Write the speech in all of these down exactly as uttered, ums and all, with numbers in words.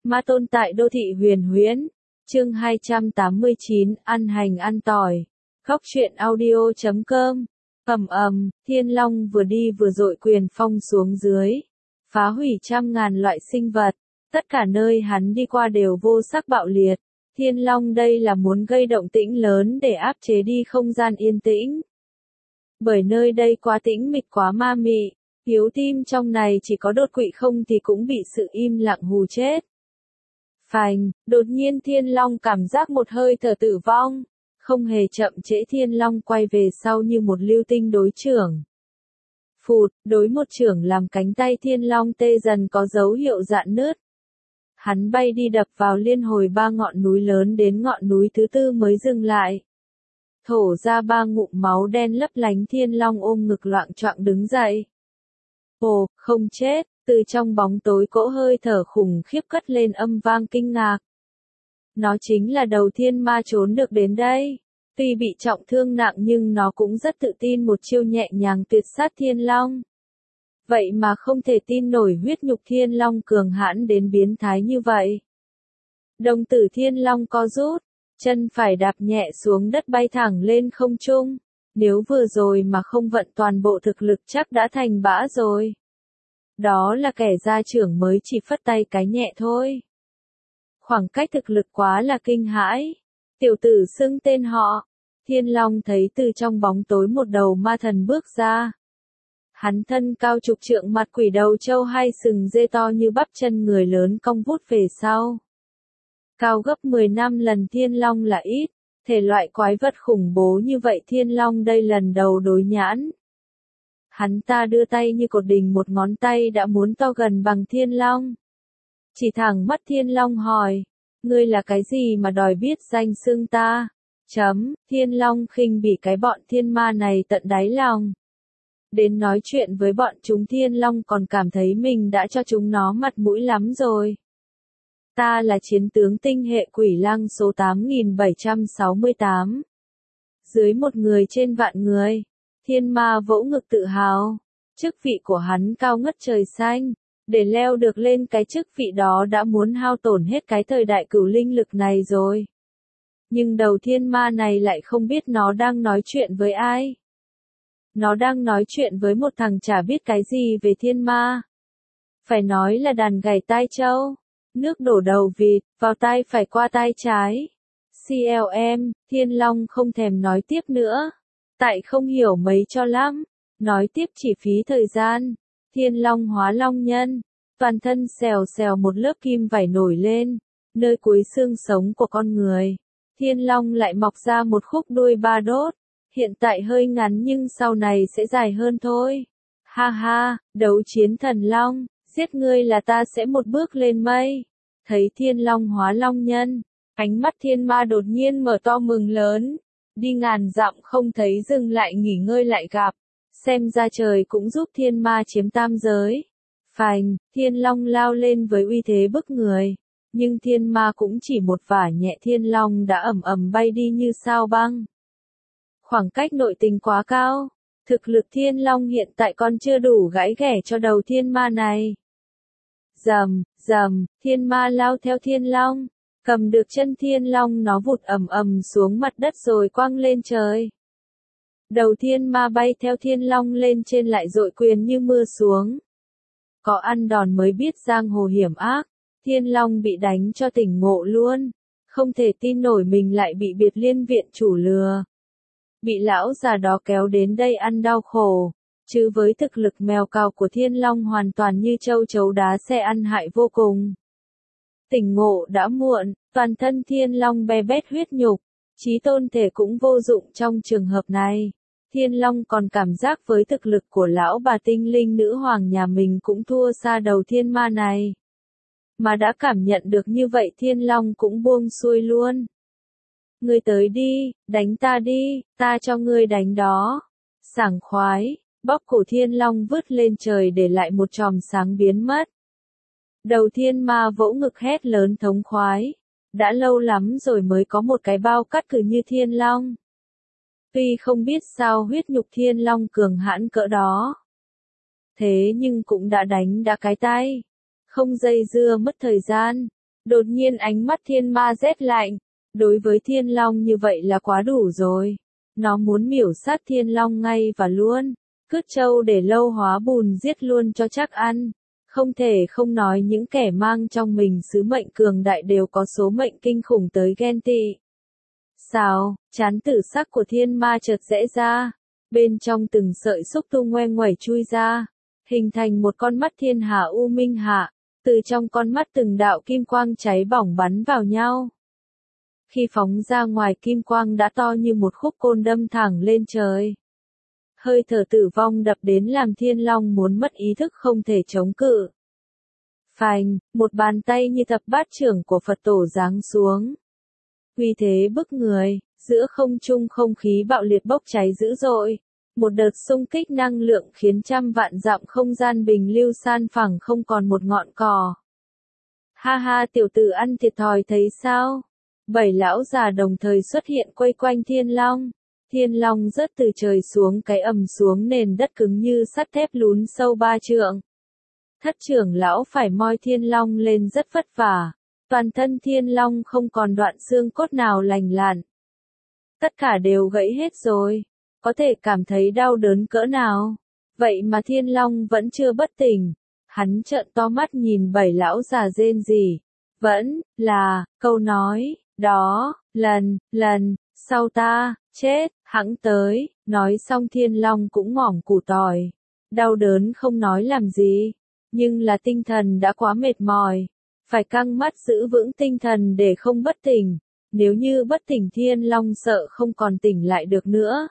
Ma tôn tại đô thị huyền huyễn. Chương hai trăm tám mươi chín, ăn hành ăn tỏi. Khóc chuyện audio chấm com. Ầm ầm, Thiên Long vừa đi vừa dội quyền phong xuống dưới, phá hủy trăm ngàn loại sinh vật. Tất cả nơi hắn đi qua đều vô sắc bạo liệt. Thiên Long đây là muốn gây động tĩnh lớn để áp chế đi không gian yên tĩnh. Bởi nơi đây quá tĩnh mịch quá ma mị, hiếu tim trong này chỉ có đột quỵ không thì cũng bị sự im lặng hù chết. Phành, đột nhiên Thiên Long cảm giác một hơi thở tử vong, không hề chậm trễ Thiên Long quay về sau như một lưu tinh đối chưởng. Phụt, đối một chưởng làm cánh tay Thiên Long tê dần có dấu hiệu rạn nứt. Hắn bay đi đập vào liên hồi ba ngọn núi lớn đến ngọn núi thứ tư mới dừng lại. Thổ ra ba ngụm máu đen lấp lánh Thiên Long ôm ngực loạng choạng đứng dậy. Ồ, không chết, từ trong bóng tối cỗ hơi thở khủng khiếp cất lên âm vang kinh ngạc. Nó chính là đầu thiên ma trốn được đến đây. Tuy bị trọng thương nặng nhưng nó cũng rất tự tin một chiêu nhẹ nhàng tuyệt sát Thiên Long. Vậy mà không thể tin nổi huyết nhục Thiên Long cường hãn đến biến thái như vậy. Đồng tử Thiên Long co rút, chân phải đạp nhẹ xuống đất bay thẳng lên không trung. Nếu vừa rồi mà không vận toàn bộ thực lực chắc đã thành bã rồi. Đó là kẻ gia trưởng mới chỉ phất tay cái nhẹ thôi. Khoảng cách thực lực quá là kinh hãi. Tiểu tử xưng tên họ. Thiên Long thấy từ trong bóng tối một đầu ma thần bước ra. Hắn thân cao chục trượng, mặt quỷ đầu trâu hai sừng dê to như bắp chân, người lớn cong vút về sau. Cao gấp mười năm lần Thiên Long là ít. Thể loại quái vật khủng bố như vậy Thiên Long đây lần đầu đối nhãn. Hắn ta đưa tay như cột đình, một ngón tay đã muốn to gần bằng Thiên Long. Chỉ thẳng mắt Thiên Long hỏi, ngươi là cái gì mà đòi biết danh xưng ta? Chấm, Thiên Long khinh bỉ cái bọn thiên ma này tận đáy lòng. Đến nói chuyện với bọn chúng Thiên Long còn cảm thấy mình đã cho chúng nó mặt mũi lắm rồi. Ta là chiến tướng tinh hệ Quỷ Lăng số tám nghìn bảy trăm sáu mươi tám. Dưới một người trên vạn người. Thiên ma vỗ ngực tự hào. Chức vị của hắn cao ngất trời xanh. Để leo được lên cái chức vị đó đã muốn hao tổn hết cái thời đại cửu linh lực này rồi. Nhưng đầu thiên ma này lại không biết nó đang nói chuyện với ai. Nó đang nói chuyện với một thằng chả biết cái gì về thiên ma. Phải nói là đàn gảy tai trâu. Nước đổ đầu vịt, vào tai phải qua tai trái. xê lờ em, Thiên Long không thèm nói tiếp nữa. Tại không hiểu mấy cho lắm. Nói tiếp chỉ phí thời gian. Thiên Long hóa long nhân. Toàn thân xèo xèo một lớp kim vảy nổi lên. Nơi cuối xương sống của con người. Thiên Long lại mọc ra một khúc đuôi ba đốt. Hiện tại hơi ngắn nhưng sau này sẽ dài hơn thôi. Ha ha, đấu chiến thần long. Giết ngươi là ta sẽ một bước lên mây. Thấy Thiên Long hóa long nhân, ánh mắt thiên ma đột nhiên mở to mừng lớn. Đi ngàn dặm không thấy dừng lại nghỉ ngơi lại gặp. Xem ra trời cũng giúp thiên ma chiếm tam giới. Phành, Thiên Long lao lên với uy thế bức người. Nhưng thiên ma cũng chỉ một vả nhẹ, Thiên Long đã ầm ầm bay đi như sao băng. Khoảng cách nội tình quá cao. Thực lực Thiên Long hiện tại còn chưa đủ gãy ghẻ cho đầu thiên ma này. Rầm, rầm, thiên ma lao theo Thiên Long, cầm được chân Thiên Long nó vụt ầm ầm xuống mặt đất rồi quăng lên trời. Đầu thiên ma bay theo Thiên Long lên trên lại dội quyền như mưa xuống. Có ăn đòn mới biết giang hồ hiểm ác, Thiên Long bị đánh cho tỉnh ngộ luôn, không thể tin nổi mình lại bị biệt liên viện chủ lừa. Bị lão già đó kéo đến đây ăn đau khổ. Chứ với thực lực mèo cào của Thiên Long hoàn toàn như châu chấu đá xe, ăn hại vô cùng. Tỉnh ngộ đã muộn, toàn thân Thiên Long be bét huyết nhục, chí tôn thể cũng vô dụng trong trường hợp này. Thiên Long còn cảm giác với thực lực của lão bà tinh linh nữ hoàng nhà mình cũng thua xa đầu thiên ma này. Mà đã cảm nhận được như vậy Thiên Long cũng buông xuôi luôn. Ngươi tới đi, đánh ta đi, ta cho ngươi đánh đó. Sảng khoái. Bóc cổ Thiên Long vứt lên trời để lại một chòm sáng biến mất. Đầu thiên ma vỗ ngực hét lớn thống khoái. Đã lâu lắm rồi mới có một cái bao cắt cử như Thiên Long. Tuy không biết sao huyết nhục Thiên Long cường hãn cỡ đó. Thế nhưng cũng đã đánh đã cái tay. Không dây dưa mất thời gian. Đột nhiên ánh mắt thiên ma rét lạnh. Đối với thiên long như vậy là quá đủ rồi. Nó muốn miểu sát thiên long ngay và luôn. Cướp trâu để lâu hóa bùn giết luôn cho chắc ăn. Không thể không nói những kẻ mang trong mình sứ mệnh cường đại đều có số mệnh kinh khủng tới ghen tị. Sao, chán tử sắc của thiên ma chợt rẽ ra. Bên trong từng sợi xúc tu ngoe nguẩy chui ra. Hình thành một con mắt thiên hà u minh hạ. Từ trong con mắt từng đạo kim quang cháy bỏng bắn vào nhau. Khi phóng ra ngoài kim quang đã to như một khúc côn đâm thẳng lên trời. Hơi thở tử vong đập đến làm thiên long muốn mất ý thức không thể chống cự. Phanh, một bàn tay như thập bát trưởng của Phật tổ giáng xuống. Uy thế bức người, giữa không trung không khí bạo liệt bốc cháy dữ dội. Một đợt xung kích năng lượng khiến trăm vạn dặm không gian bình lưu san phẳng không còn một ngọn cỏ. Ha ha, tiểu tử ăn thiệt thòi thấy sao? Bảy lão già đồng thời xuất hiện quây quanh thiên long. Thiên long rớt từ trời xuống cái ầm xuống nền đất cứng như sắt thép lún sâu ba trượng. Thất trưởng lão phải moi thiên long lên rất vất vả. Toàn thân thiên long không còn đoạn xương cốt nào lành lặn. Tất cả đều gãy hết rồi. Có thể cảm thấy đau đớn cỡ nào. Vậy mà thiên long vẫn chưa bất tỉnh. Hắn trợn to mắt nhìn bảy lão già rên rỉ. Vẫn là câu nói đó, lần, lần, sau ta, chết, hẵng tới. Nói xong thiên long cũng ngỏm củ tỏi. Đau đớn không nói làm gì. Nhưng là tinh thần đã quá mệt mỏi. Phải căng mắt giữ vững tinh thần để không bất tỉnh. Nếu như bất tỉnh thiên long sợ không còn tỉnh lại được nữa.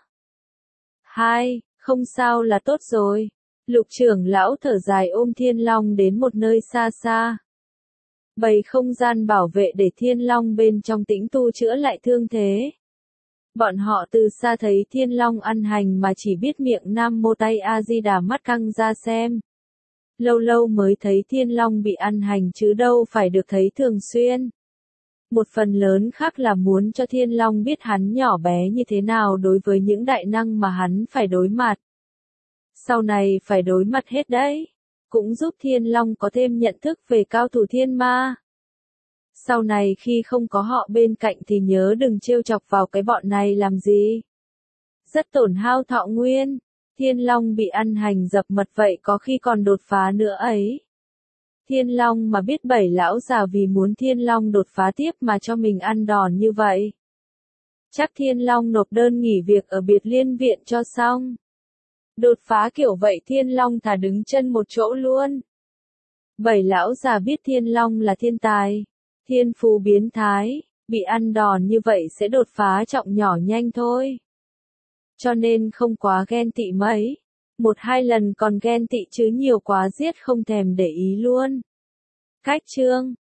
Hai, không sao là tốt rồi. Lục trưởng lão thở dài ôm thiên long đến một nơi xa xa. Bày không gian bảo vệ để thiên long bên trong tĩnh tu chữa lại thương thế. Bọn họ từ xa thấy thiên long ăn hành mà chỉ biết miệng Nam Mô Tay A Di Đà mắt căng ra xem. Lâu lâu mới thấy thiên long bị ăn hành chứ đâu phải được thấy thường xuyên. Một phần lớn khác là muốn cho thiên long biết hắn nhỏ bé như thế nào đối với những đại năng mà hắn phải đối mặt. Sau này phải đối mặt hết đấy. Cũng giúp thiên long có thêm nhận thức về cao thủ thiên ma. Sau này khi không có họ bên cạnh thì nhớ đừng trêu chọc vào cái bọn này làm gì. Rất tổn hao thọ nguyên. Thiên long bị ăn hành dập mật vậy có khi còn đột phá nữa ấy. Thiên long mà biết bảy lão già vì muốn thiên long đột phá tiếp mà cho mình ăn đòn như vậy. Chắc thiên long nộp đơn nghỉ việc ở biệt liên viện cho xong. Đột phá kiểu vậy thiên long thà đứng chân một chỗ luôn. Bảy lão già biết thiên long là thiên tài. Thiên phú biến thái. Bị ăn đòn như vậy sẽ đột phá trọng nhỏ nhanh thôi. Cho nên không quá ghen tị mấy. Một hai lần còn ghen tị chứ nhiều quá giết không thèm để ý luôn. Cách chương